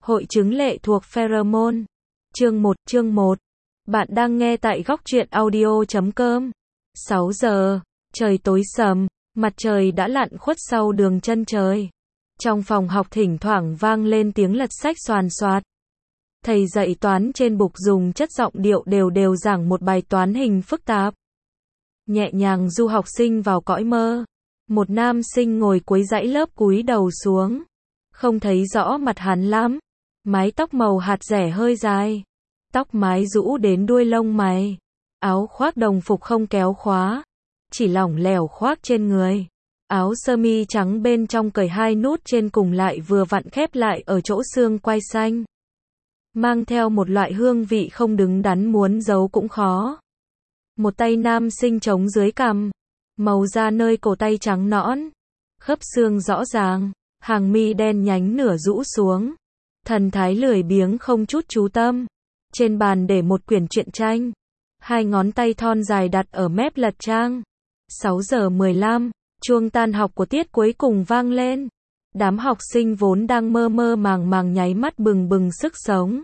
Hội chứng lệ thuộc pheromone. Chương 1. Bạn đang nghe tại góc truyện audio.com. 6 giờ, trời tối sầm, mặt trời đã lặn khuất sau đường chân trời. Trong phòng học thỉnh thoảng vang lên tiếng lật sách xoàn xoạt. Thầy dạy toán trên bục dùng chất giọng điệu đều đều giảng một bài toán hình phức tạp. Nhẹ nhàng du học sinh vào cõi mơ. Một nam sinh ngồi cuối dãy lớp cúi đầu xuống. Không thấy rõ mặt hắn lắm. Mái tóc màu hạt dẻ hơi dài. Tóc mái rũ đến đuôi lông mày. Áo khoác đồng phục không kéo khóa. Chỉ lỏng lẻo khoác trên người. Áo sơ mi trắng bên trong cởi hai nút trên cùng lại vừa vặn khép lại ở chỗ xương quai xanh. Mang theo một loại hương vị không đứng đắn muốn giấu cũng khó. Một tay nam sinh chống dưới cằm. Màu da nơi cổ tay trắng nõn. Khớp xương rõ ràng. Hàng mi đen nhánh nửa rũ xuống. Thần thái lười biếng không chút chú tâm. Trên bàn để một quyển truyện tranh. Hai ngón tay thon dài đặt ở mép lật trang. 6 giờ 15, chuông tan học của tiết cuối cùng vang lên. Đám học sinh vốn đang mơ mơ màng màng nháy mắt bừng bừng sức sống.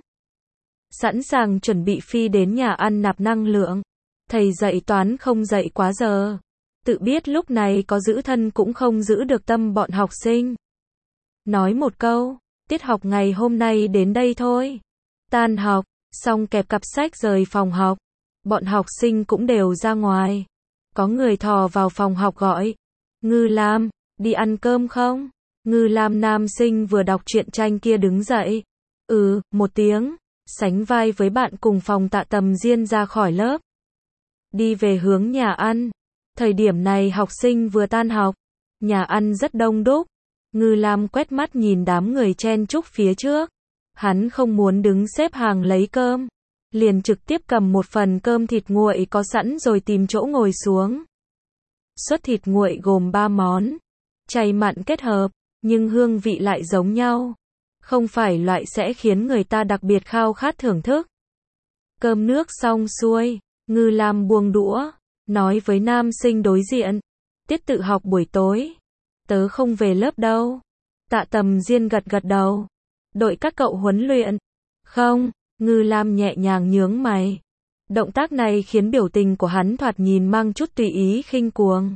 Sẵn sàng chuẩn bị phi đến nhà ăn nạp năng lượng. Thầy dạy toán không dạy quá giờ. Tự biết lúc này có giữ thân cũng không giữ được tâm bọn học sinh. Nói một câu, tiết học ngày hôm nay đến đây thôi. Tan học, xong kẹp cặp sách rời phòng học. Bọn học sinh cũng đều ra ngoài. Có người thò vào phòng học gọi. Ngư Lam, đi ăn cơm không? Ngư Lam nam sinh vừa đọc truyện tranh kia đứng dậy. Một tiếng. Sánh vai với bạn cùng phòng Tạ Tầm Diên ra khỏi lớp. Đi về hướng nhà ăn. Thời điểm này học sinh vừa tan học. Nhà ăn rất đông đúc. Ngư Lam quét mắt nhìn đám người chen chúc phía trước. Hắn không muốn đứng xếp hàng lấy cơm. Liền trực tiếp cầm một phần cơm thịt nguội có sẵn rồi tìm chỗ ngồi xuống. Suất thịt nguội gồm 3 món. Chay mặn kết hợp, nhưng hương vị lại giống nhau. Không phải loại sẽ khiến người ta đặc biệt khao khát thưởng thức. Cơm nước xong xuôi, Ngư Lam buông đũa, nói với nam sinh đối diện. Tiết tự học buổi tối. Tớ không về lớp đâu. Tạ Tầm Diên gật gật đầu. Đội các cậu huấn luyện. Không, Ngư Lam nhẹ nhàng nhướng mày. Động tác này khiến biểu tình của hắn thoạt nhìn mang chút tùy ý khinh cuồng.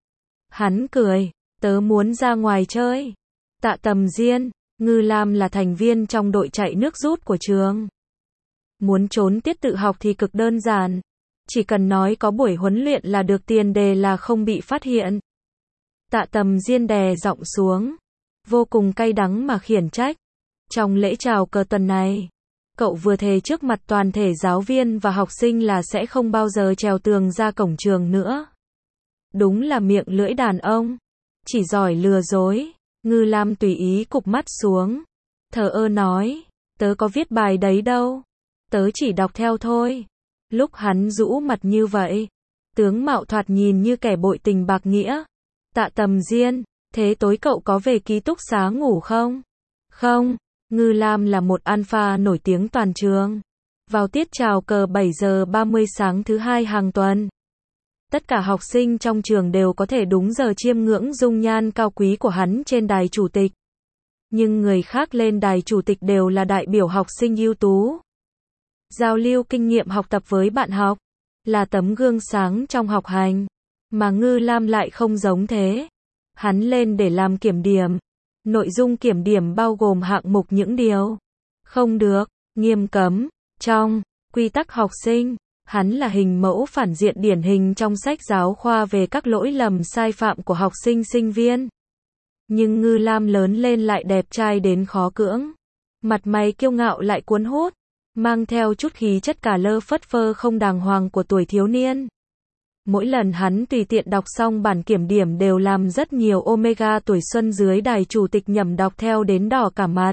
Hắn cười, tớ muốn ra ngoài chơi. Tạ Tầm Diên, Ngư Lam là thành viên trong đội chạy nước rút của trường. Muốn trốn tiết tự học thì cực đơn giản. Chỉ cần nói có buổi huấn luyện là được, tiền đề là không bị phát hiện. Tạ Tầm Diên đè giọng xuống. Vô cùng cay đắng mà khiển trách. Trong lễ chào cờ tuần này, cậu vừa thề trước mặt toàn thể giáo viên và học sinh là sẽ không bao giờ trèo tường ra cổng trường nữa. Đúng là miệng lưỡi đàn ông. Chỉ giỏi lừa dối. Ngư Lam tùy ý cụp mắt xuống. Thờ ơ nói. Tớ có viết bài đấy đâu. Tớ chỉ đọc theo thôi. Lúc hắn rũ mặt như vậy, tướng mạo thoạt nhìn như kẻ bội tình bạc nghĩa. Tạ Tầm Diên, thế tối cậu có về ký túc xá ngủ không? Không. Ngư Lam là một alpha nổi tiếng toàn trường. Vào tiết chào cờ 7 giờ 30 sáng thứ hai hàng tuần. Tất cả học sinh trong trường đều có thể đúng giờ chiêm ngưỡng dung nhan cao quý của hắn trên đài chủ tịch. Nhưng người khác lên đài chủ tịch đều là đại biểu học sinh ưu tú. Giao lưu kinh nghiệm học tập với bạn học. Là tấm gương sáng trong học hành. Mà Ngư Lam lại không giống thế. Hắn lên để làm kiểm điểm. Nội dung kiểm điểm bao gồm hạng mục những điều không được, nghiêm cấm, trong quy tắc học sinh. Hắn là hình mẫu phản diện điển hình trong sách giáo khoa về các lỗi lầm sai phạm của học sinh sinh viên. Nhưng Ngư Lam lớn lên lại đẹp trai đến khó cưỡng. Mặt mày kiêu ngạo lại cuốn hút, mang theo chút khí chất cả lơ phất phơ không đàng hoàng của tuổi thiếu niên. Mỗi lần hắn tùy tiện đọc xong bản kiểm điểm đều làm rất nhiều Omega tuổi xuân dưới đài chủ tịch nhẩm đọc theo đến đỏ cả mặt.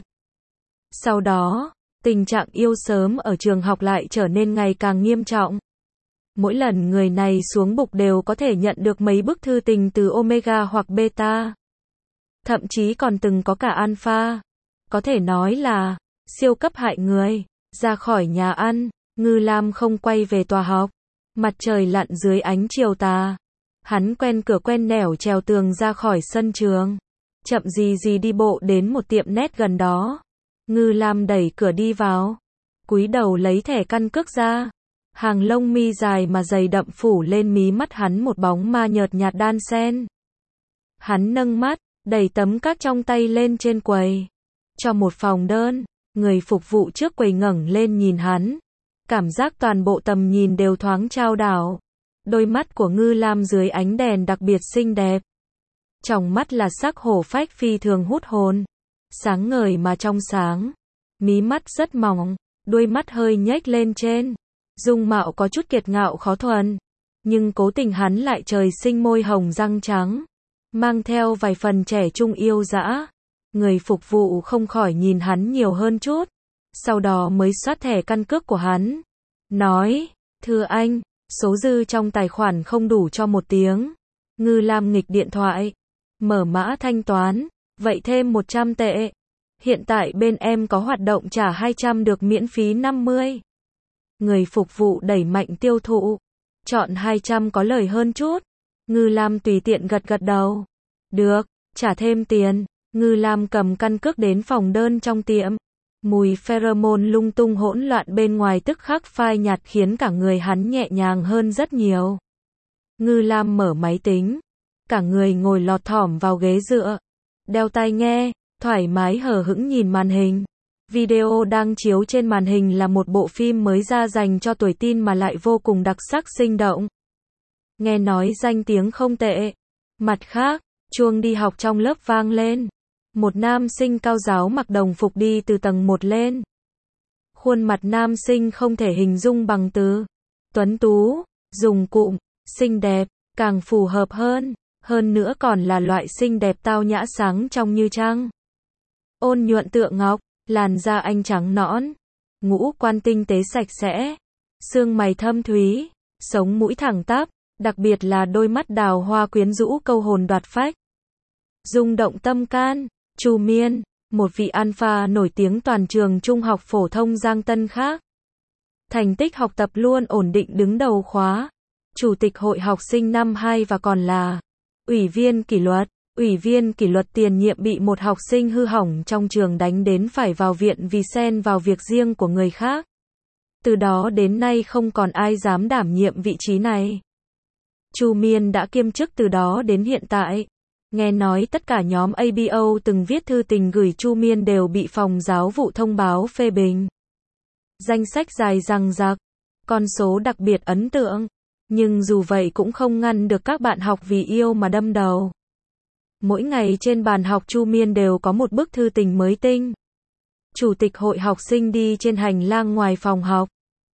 Sau đó, tình trạng yêu sớm ở trường học lại trở nên ngày càng nghiêm trọng. Mỗi lần người này xuống bục đều có thể nhận được mấy bức thư tình từ Omega hoặc Beta. Thậm chí còn từng có cả Alpha. Có thể nói là siêu cấp hại người. Ra khỏi nhà ăn, Ngư Lam không quay về tòa học. Mặt trời lặn dưới ánh chiều tà. Hắn quen cửa quen nẻo trèo tường ra khỏi sân trường. Chậm gì gì đi bộ đến một tiệm net gần đó. Ngư Lam đẩy cửa đi vào, cúi đầu lấy thẻ căn cước ra. Hàng lông mi dài mà dày đậm phủ lên mí mắt hắn một bóng ma nhợt nhạt đan xen. Hắn nâng mắt, đẩy tấm các trong tay lên trên quầy. Cho một phòng đơn, người phục vụ trước quầy ngẩng lên nhìn hắn. Cảm giác toàn bộ tầm nhìn đều thoáng chao đảo. Đôi mắt của Ngư Lam dưới ánh đèn đặc biệt xinh đẹp. Trong mắt là sắc hổ phách phi thường hút hồn. Sáng ngời mà trong sáng. Mí mắt rất mỏng, đuôi mắt hơi nhếch lên trên. Dung mạo có chút kiệt ngạo khó thuần. Nhưng cố tình hắn lại trời sinh môi hồng răng trắng. Mang theo vài phần trẻ trung yêu dã. Người phục vụ không khỏi nhìn hắn nhiều hơn chút. Sau đó mới soát thẻ căn cước của hắn. Nói, thưa anh, số dư trong tài khoản không đủ cho 1 tiếng. Ngư Lam nghịch điện thoại. Mở mã thanh toán. Vậy thêm 100 tệ. Hiện tại bên em có hoạt động trả 200 được miễn phí 50. Người phục vụ đẩy mạnh tiêu thụ. Chọn 200 có lời hơn chút. Ngư Lam tùy tiện gật gật đầu. Được, trả thêm tiền. Ngư Lam cầm căn cước đến phòng đơn trong tiệm. Mùi pheromone lung tung hỗn loạn bên ngoài tức khắc phai nhạt khiến cả người hắn nhẹ nhàng hơn rất nhiều. Ngư Lam mở máy tính. Cả người ngồi lọt thỏm vào ghế dựa. Đeo tai nghe, thoải mái hờ hững nhìn màn hình. Video đang chiếu trên màn hình là một bộ phim mới ra dành cho tuổi teen mà lại vô cùng đặc sắc sinh động. Nghe nói danh tiếng không tệ. Mặt khác, chuông đi học trong lớp vang lên. Một nam sinh cao ráo mặc đồng phục đi từ tầng 1 lên. Khuôn mặt nam sinh không thể hình dung bằng từ. Tuấn tú, dùng cụm, xinh đẹp, càng phù hợp hơn. Hơn nữa còn là loại xinh đẹp tao nhã sáng trong như trăng. Ôn nhuận tựa ngọc, làn da anh trắng nõn. Ngũ quan tinh tế sạch sẽ. Xương mày thâm thúy, sống mũi thẳng tắp. Đặc biệt là đôi mắt đào hoa quyến rũ câu hồn đoạt phách. Rung động tâm can. Chu Miên, một vị alpha nổi tiếng toàn trường trung học phổ thông Giang Tân khác. Thành tích học tập luôn ổn định đứng đầu khóa. Chủ tịch hội học sinh năm 2 và còn là ủy viên kỷ luật. Ủy viên kỷ luật tiền nhiệm bị một học sinh hư hỏng trong trường đánh đến phải vào viện vì xen vào việc riêng của người khác. Từ đó đến nay không còn ai dám đảm nhiệm vị trí này. Chu Miên đã kiêm chức từ đó đến hiện tại. Nghe nói tất cả nhóm ABO từng viết thư tình gửi Chu Miên đều bị phòng giáo vụ thông báo phê bình. Danh sách dài dằng dặc, con số đặc biệt ấn tượng. Nhưng dù vậy cũng không ngăn được các bạn học vì yêu mà đâm đầu. Mỗi ngày trên bàn học Chu Miên đều có một bức thư tình mới tinh. Chủ tịch hội học sinh đi trên hành lang ngoài phòng học.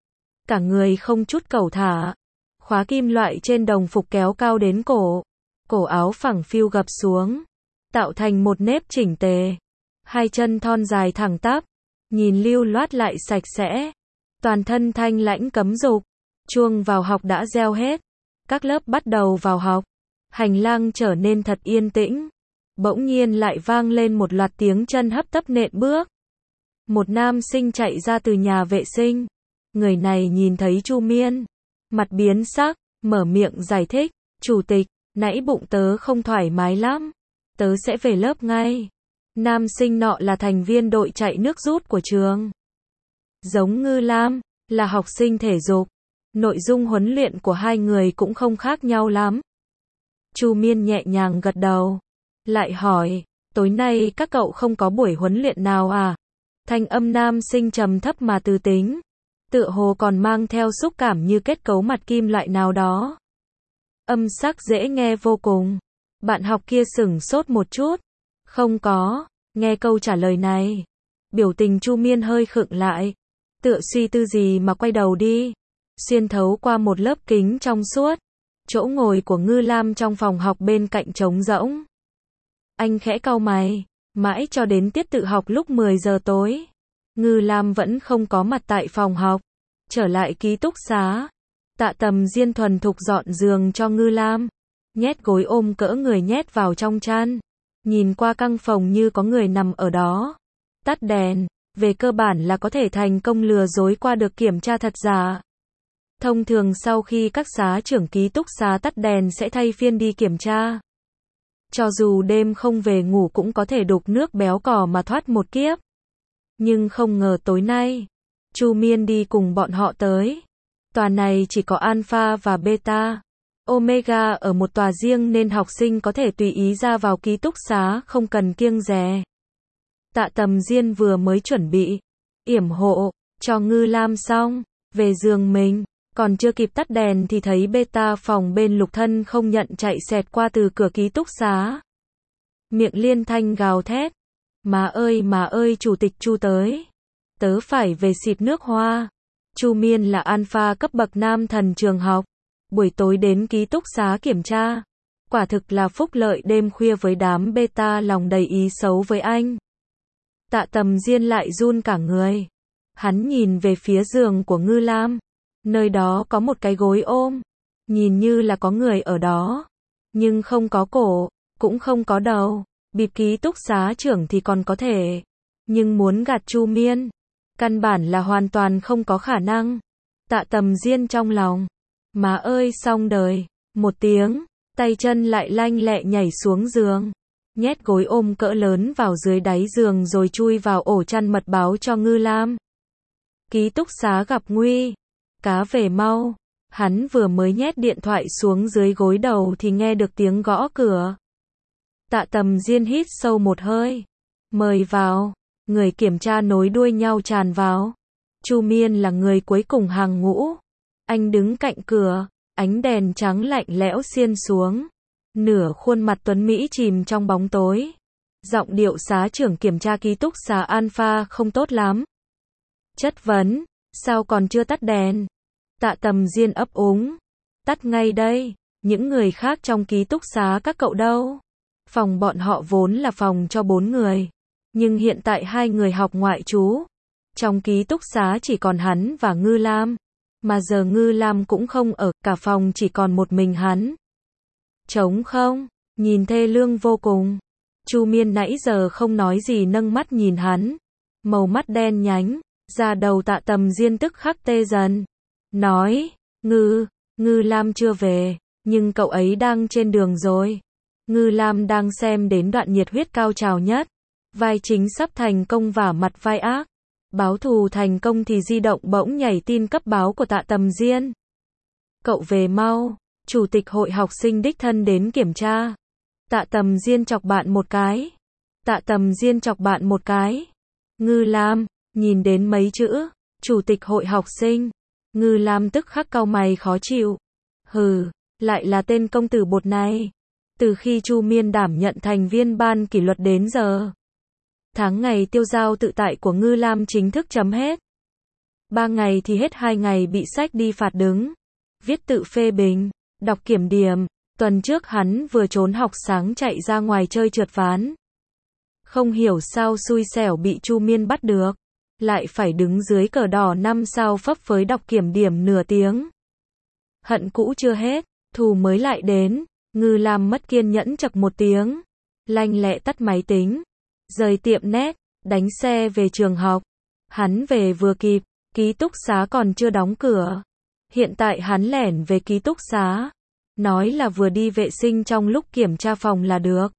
Cả người không chút cẩu thả. Khóa kim loại trên đồng phục kéo cao đến cổ. Cổ áo phẳng phiu gập xuống. Tạo thành một nếp chỉnh tề. Hai chân thon dài thẳng tắp. Nhìn lưu loát lại sạch sẽ. Toàn thân thanh lãnh cấm dục. Chuông vào học đã reo hết. Các lớp bắt đầu vào học. Hành lang trở nên thật yên tĩnh. Bỗng nhiên lại vang lên một loạt tiếng chân hấp tấp nện bước. Một nam sinh chạy ra từ nhà vệ sinh. Người này nhìn thấy Chu Miên. Mặt biến sắc, mở miệng giải thích. Chủ tịch, nãy bụng tớ không thoải mái lắm. Tớ sẽ về lớp ngay. Nam sinh nọ là thành viên đội chạy nước rút của trường. Giống Ngư Lam, là học sinh thể dục. Nội dung huấn luyện của hai người cũng không khác nhau lắm. Chu Miên nhẹ nhàng gật đầu. Lại hỏi, tối nay các cậu không có buổi huấn luyện nào à? Thanh âm nam sinh trầm thấp mà từ tính. Tựa hồ còn mang theo xúc cảm như kết cấu mặt kim loại nào đó. Âm sắc dễ nghe vô cùng. Bạn học kia sửng sốt một chút. Không có. Nghe câu trả lời này. Biểu tình Chu Miên hơi khựng lại. Tựa suy tư gì mà quay đầu đi. Xuyên thấu qua một lớp kính trong suốt. Chỗ ngồi của Ngư Lam trong phòng học bên cạnh trống rỗng. Anh khẽ cau mày. Mãi cho đến tiết tự học lúc 10 giờ tối. Ngư Lam vẫn không có mặt tại phòng học. Trở lại ký túc xá. Tạ Tầm Diên thuần thục dọn giường cho Ngư Lam. Nhét gối ôm cỡ người nhét vào trong chăn. Nhìn qua căn phòng như có người nằm ở đó. Tắt đèn. Về cơ bản là có thể thành công lừa dối qua được kiểm tra thật giả. Thông thường sau khi các xá trưởng ký túc xá tắt đèn sẽ thay phiên đi kiểm tra. Cho dù đêm không về ngủ cũng có thể đục nước béo cò mà thoát một kiếp. Nhưng không ngờ tối nay, Chu Miên đi cùng bọn họ tới. Tòa này chỉ có Alpha và Beta, Omega ở một tòa riêng nên học sinh có thể tùy ý ra vào ký túc xá không cần kiêng dè. Tạ Tầm Diên vừa mới chuẩn bị yểm hộ cho Ngư Lam xong, về giường mình, còn chưa kịp tắt đèn thì thấy Beta phòng bên Lục Thân không nhận chạy xẹt qua từ cửa ký túc xá. Miệng liên thanh gào thét, má ơi chủ tịch Chu tới. Tớ phải về xịt nước hoa. Chu Miên là alpha cấp bậc nam thần trường học. Buổi tối đến ký túc xá kiểm tra. Quả thực là phúc lợi đêm khuya với đám beta lòng đầy ý xấu với anh. Tạ Tầm Diên lại run cả người. Hắn nhìn về phía giường của Ngư Lam. Nơi đó có một cái gối ôm. Nhìn như là có người ở đó. Nhưng không có cổ, cũng không có đầu. Bịp ký túc xá trưởng thì còn có thể. Nhưng muốn gạt Chu Miên, căn bản là hoàn toàn không có khả năng. Tạ Tầm Diên trong lòng. Má ơi xong đời. Một tiếng, tay chân lại lanh lẹ nhảy xuống giường. Nhét gối ôm cỡ lớn vào dưới đáy giường rồi chui vào ổ chăn mật báo cho Ngư Lam. Ký túc xá gặp nguy. Cá về mau. Hắn vừa mới nhét điện thoại xuống dưới gối đầu thì nghe được tiếng gõ cửa. Tạ Tầm Diên hít sâu một hơi. Mời vào. Người kiểm tra nối đuôi nhau tràn vào. Chu Miên là người cuối cùng hàng ngũ. Anh đứng cạnh cửa, ánh đèn trắng lạnh lẽo xiên xuống. Nửa khuôn mặt tuấn Mỹ chìm trong bóng tối. Giọng điệu xá trưởng kiểm tra ký túc xá Alpha không tốt lắm. Chất vấn, sao còn chưa tắt đèn? Tạ Tầm Diên ấp úng. Tắt ngay đây, những người khác trong ký túc xá các cậu đâu? Phòng bọn họ vốn là phòng cho 4 người. Nhưng hiện tại 2 người học ngoại trú. Trong ký túc xá chỉ còn hắn và Ngư Lam. Mà giờ Ngư Lam cũng không ở, cả phòng chỉ còn một mình hắn. Trống không, nhìn thê lương vô cùng. Chu Miên nãy giờ không nói gì nâng mắt nhìn hắn. Màu mắt đen nhánh, da đầu Tạ Tầm Diên tức khắc tê dần. Nói, Ngư Lam chưa về, nhưng cậu ấy đang trên đường rồi. Ngư Lam đang xem đến đoạn nhiệt huyết cao trào nhất. Vai chính sắp thành công vả mặt vai ác. Báo thù thành công thì di động bỗng nhảy tin cấp báo của Tạ Tầm Diên. Cậu về mau, chủ tịch hội học sinh đích thân đến kiểm tra. Tạ Tầm Diên chọc bạn một cái. Tạ Tầm Diên chọc bạn một cái. Ngư Lam, nhìn đến mấy chữ, chủ tịch hội học sinh. Ngư Lam tức khắc cau mày khó chịu. Hừ, lại là tên công tử bột này. Từ khi Chu Miên đảm nhận thành viên ban kỷ luật đến giờ, tháng ngày tiêu dao tự tại của Ngư Lam chính thức chấm hết. 3 ngày thì hết, 2 ngày bị sách đi phạt đứng. Viết tự phê bình, đọc kiểm điểm. Tuần trước hắn vừa trốn học sáng chạy ra ngoài chơi trượt ván. Không hiểu sao xui xẻo bị Chu Miên bắt được. Lại phải đứng dưới cờ đỏ 5 sao phấp phới đọc kiểm điểm nửa tiếng. Hận cũ chưa hết, thù mới lại đến. Ngư Lam mất kiên nhẫn chậc một tiếng. Lanh lẹ tắt máy tính. Rời tiệm nét, đánh xe về trường học. Hắn về vừa kịp, ký túc xá còn chưa đóng cửa. Hiện tại hắn lẻn về ký túc xá. Nói là vừa đi vệ sinh trong lúc kiểm tra phòng là được.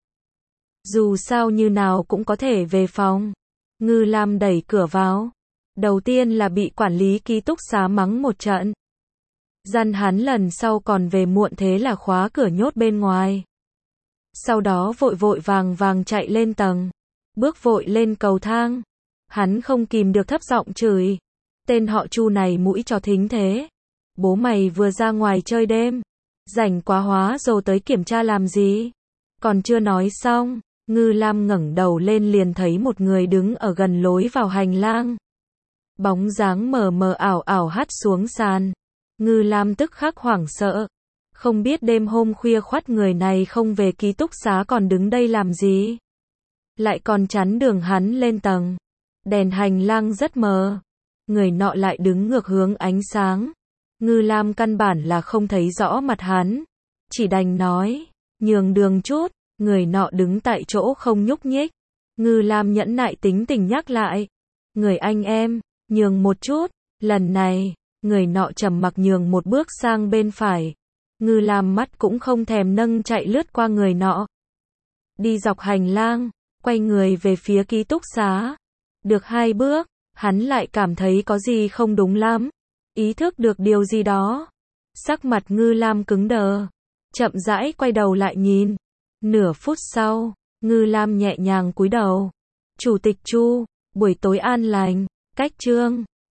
Dù sao như nào cũng có thể về phòng. Ngư Lam đẩy cửa vào. Đầu tiên là bị quản lý ký túc xá mắng một trận. Dặn hắn lần sau còn về muộn thế là khóa cửa nhốt bên ngoài. Sau đó vội vội vàng chạy lên tầng. Bước vội lên cầu thang. Hắn không kìm được thấp giọng chửi. Tên họ Chu này mũi chó thính thế. Bố mày vừa ra ngoài chơi đêm. Rảnh quá hóa rồi tới kiểm tra làm gì? Còn chưa nói xong, Ngư Lam ngẩng đầu lên liền thấy một người đứng ở gần lối vào hành lang. Bóng dáng mờ mờ ảo ảo hắt xuống sàn. Ngư Lam tức khắc hoảng sợ. Không biết đêm hôm khuya khoắt người này không về ký túc xá còn đứng đây làm gì? Lại còn chắn đường hắn lên tầng. Đèn hành lang rất mờ. Người nọ lại đứng ngược hướng ánh sáng. Ngư Lam căn bản là không thấy rõ mặt hắn. Chỉ đành nói, nhường đường chút. Người nọ đứng tại chỗ không nhúc nhích. Ngư Lam nhẫn nại tính tình nhắc lại. Người anh em, nhường một chút. Lần này, người nọ trầm mặc nhường một bước sang bên phải. Ngư Lam mắt cũng không thèm nâng chạy lướt qua người nọ. Đi dọc hành lang, quay người về phía ký túc xá. được 2 bước, hắn lại cảm thấy có gì không đúng lắm. Ý thức được điều gì đó. Sắc mặt Ngư Lam cứng đờ. Chậm rãi quay đầu lại nhìn. Nửa phút sau, Ngư Lam nhẹ nhàng cúi đầu. Chủ tịch Chu, buổi tối an lành. Cách chương